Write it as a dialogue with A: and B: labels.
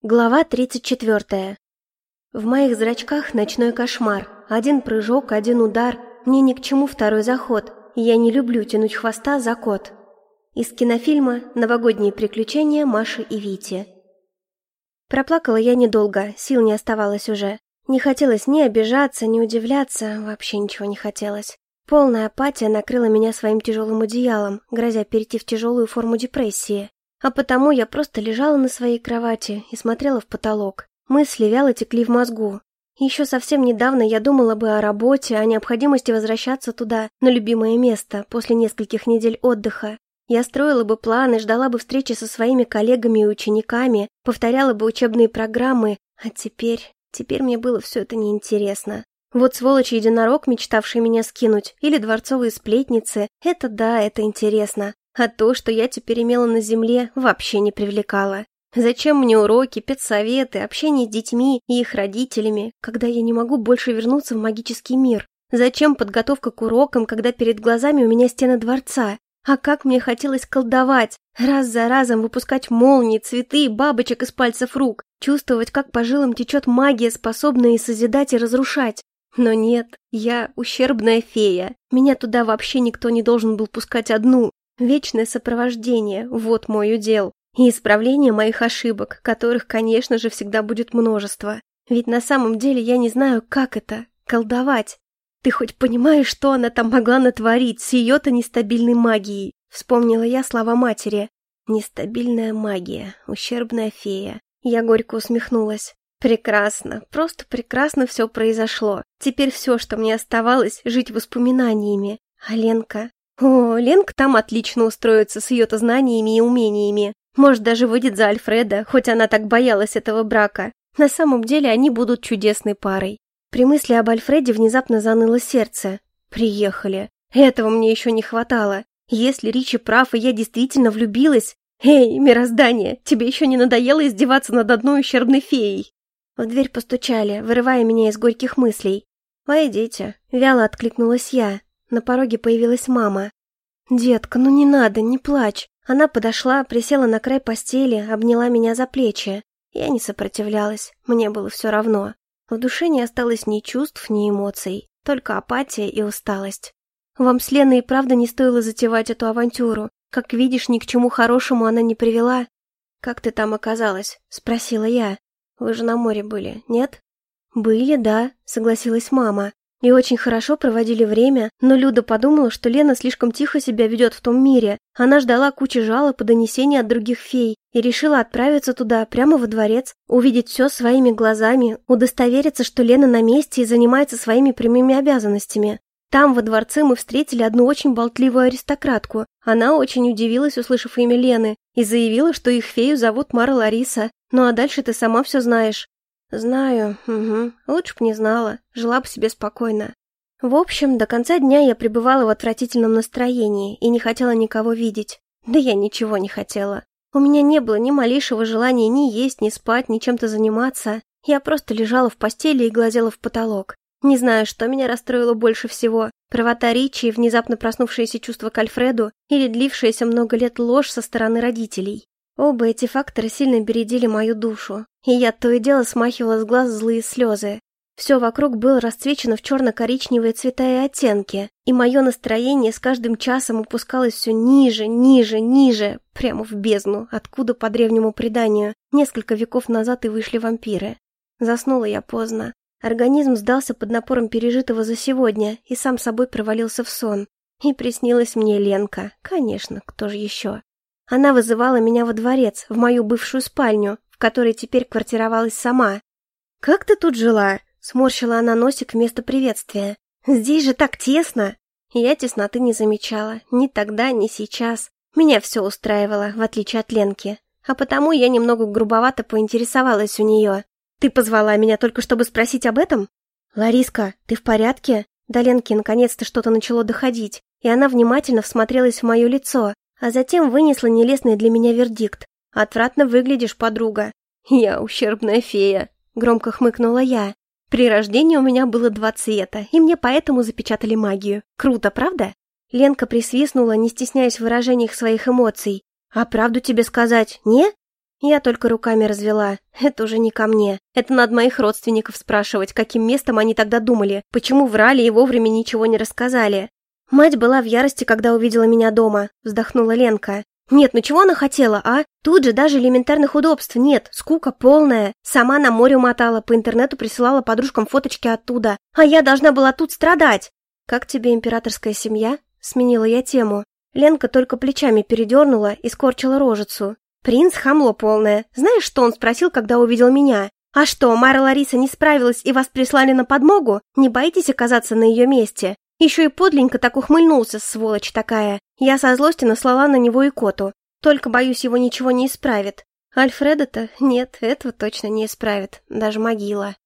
A: Глава 34. В моих зрачках ночной кошмар. Один прыжок, один удар. Мне ни к чему второй заход. И я не люблю тянуть хвоста за кот. Из кинофильма «Новогодние приключения Маши и Вити». Проплакала я недолго, сил не оставалось уже. Не хотелось ни обижаться, ни удивляться, вообще ничего не хотелось. Полная апатия накрыла меня своим тяжелым одеялом, грозя перейти в тяжелую форму депрессии. А потому я просто лежала на своей кровати и смотрела в потолок. Мысли вяло текли в мозгу. Еще совсем недавно я думала бы о работе, о необходимости возвращаться туда, на любимое место, после нескольких недель отдыха. Я строила бы планы, ждала бы встречи со своими коллегами и учениками, повторяла бы учебные программы, а теперь мне было все это неинтересно. Вот сволочь-единорог, мечтавший меня скинуть, или дворцовые сплетницы, это да, это интересно. А то, что я теперь имела на земле, вообще не привлекало. Зачем мне уроки, педсоветы, общение с детьми и их родителями, когда я не могу больше вернуться в магический мир? Зачем подготовка к урокам, когда перед глазами у меня стены дворца? А как мне хотелось колдовать, раз за разом выпускать молнии, цветы и бабочек из пальцев рук, чувствовать, как по жилам течет магия, способная и созидать, и разрушать. Но нет, я ущербная фея. Меня туда вообще никто не должен был пускать одну. Вечное сопровождение – вот мой удел. И исправление моих ошибок, которых, конечно же, всегда будет множество. Ведь на самом деле я не знаю, как это – колдовать. Ты хоть понимаешь, что она там могла натворить с ее-то нестабильной магией? Вспомнила я слова матери. Нестабильная магия, ущербная фея. Я горько усмехнулась. Прекрасно, просто прекрасно все произошло. Теперь все, что мне оставалось, жить воспоминаниями. А Ленка... О, Ленка там отлично устроится с ее-то знаниями и умениями. Может, даже выйдет за Альфреда, хоть она так боялась этого брака. На самом деле они будут чудесной парой. При мысли об Альфреде внезапно заныло сердце. Приехали. Этого мне еще не хватало. Если Ричи прав, и я действительно влюбилась... Эй, мироздание, тебе еще не надоело издеваться над одной ущербной феей? В дверь постучали, вырывая меня из горьких мыслей. «Войдите», — вяло откликнулась я. На пороге появилась мама. «Детка, ну не надо, не плачь». Она подошла, присела на край постели, обняла меня за плечи. Я не сопротивлялась, мне было все равно. В душе не осталось ни чувств, ни эмоций, только апатия и усталость. Вам с Леной и правда не стоило затевать эту авантюру. Как видишь, ни к чему хорошему она не привела. «Как ты там оказалась?» — спросила я. «Вы же на море были, нет?» «Были, да», — согласилась мама. И очень хорошо проводили время, но Люда подумала, что Лена слишком тихо себя ведет в том мире. Она ждала кучи жалоб и донесений от других фей и решила отправиться туда, прямо во дворец, увидеть все своими глазами, удостовериться, что Лена на месте и занимается своими прямыми обязанностями. Там, во дворце, мы встретили одну очень болтливую аристократку. Она очень удивилась, услышав имя Лены, и заявила, что их фею зовут Мара Лариса. Ну а дальше ты сама все знаешь. «Знаю, угу. Лучше б не знала. Жила бы себе спокойно». В общем, до конца дня я пребывала в отвратительном настроении и не хотела никого видеть. Да я ничего не хотела. У меня не было ни малейшего желания ни есть, ни спать, ни чем-то заниматься. Я просто лежала в постели и глазела в потолок. Не знаю, что меня расстроило больше всего. Правота Ричи и внезапно проснувшееся чувство к Альфреду или длившаяся много лет ложь со стороны родителей. Оба эти фактора сильно бередили мою душу, и я то и дело смахивала с глаз злые слезы. Все вокруг было расцвечено в черно-коричневые цвета и оттенки, и мое настроение с каждым часом опускалось все ниже, ниже, ниже, прямо в бездну, откуда, по древнему преданию, несколько веков назад и вышли вампиры. Заснула я поздно. Организм сдался под напором пережитого за сегодня и сам собой провалился в сон. И приснилась мне Ленка, конечно, кто же еще? Она вызывала меня во дворец, в мою бывшую спальню, в которой теперь квартировалась сама. «Как ты тут жила?» — сморщила она носик вместо приветствия. «Здесь же так тесно!» Я тесноты не замечала, ни тогда, ни сейчас. Меня все устраивало, в отличие от Ленки. А потому я немного грубовато поинтересовалась у нее. «Ты позвала меня только чтобы спросить об этом?» «Лариска, ты в порядке?» До Ленки наконец-то что-то начало доходить, и она внимательно всмотрелась в мое лицо, а затем вынесла нелестный для меня вердикт. «Отвратно выглядишь, подруга». «Я ущербная фея», — громко хмыкнула я. «При рождении у меня было 2 цвета, и мне поэтому запечатали магию. Круто, правда?» Ленка присвистнула, не стесняясь в выражениях своих эмоций. «А правду тебе сказать, не?» Я только руками развела. Это уже не ко мне. Это надо моих родственников спрашивать, каким местом они тогда думали, почему врали и вовремя ничего не рассказали. Мать была в ярости, когда увидела меня дома, вздохнула Ленка. Нет, ну чего она хотела, а? Тут же даже элементарных удобств нет, скука полная. Сама на море умотала, по интернету присылала подружкам фоточки оттуда. А я должна была тут страдать. Как тебе императорская семья? Сменила я тему. Ленка только плечами передернула и скорчила рожицу. Принц хамло полное. Знаешь, что он спросил, когда увидел меня? А что, Мара Лариса не справилась и вас прислали на подмогу? Не боитесь оказаться на ее месте? Еще и подленько так ухмыльнулся, сволочь такая. Я со злости наслала на него икоту. Только, боюсь, его ничего не исправит. Альфреда-то? Нет, этого точно не исправит. Даже могила.